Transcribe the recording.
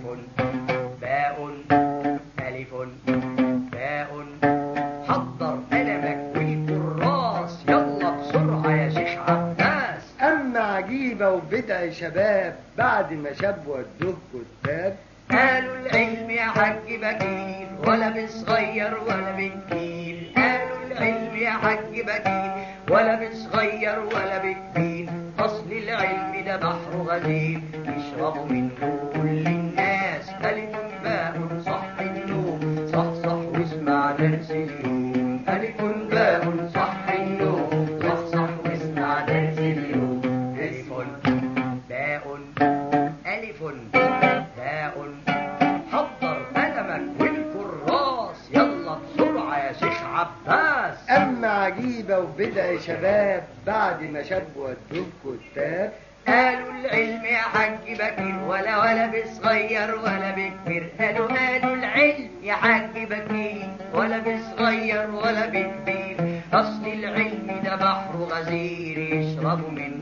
باء ألف باء. حضر قلمك والكراس يلا بسرعة يا شيخ عباس. أما عجيبة وبدع شباب بعد ما شاب ودوه كتاب. قالوا العلم يا حاج بكير ولا بصغير ولا بكبير. قالوا العلم يا حاج بكير ولا بصغير ولا بكبير. أصل العلم ده بحر غزير يشرب منه كل الناس. ألف باء صح النوم صح صح واسمع درس اليوم. ألف باء صح النوم صح صح واسمع درس اليوم. ألف باء ألف باء. حضر قلمك والكراس يلا بسرعة يا شيخ عباس. أما عجيبة وبدع شباب بعد ما شاب ودوه كتاب. قالوا العلم يا حاج بكير ولا بصغير ولا بكبير. قالوا العلم يا حاج بكير ولا بصغير ولا بكبير. أصل العلم ده بحر غزير يشرب منه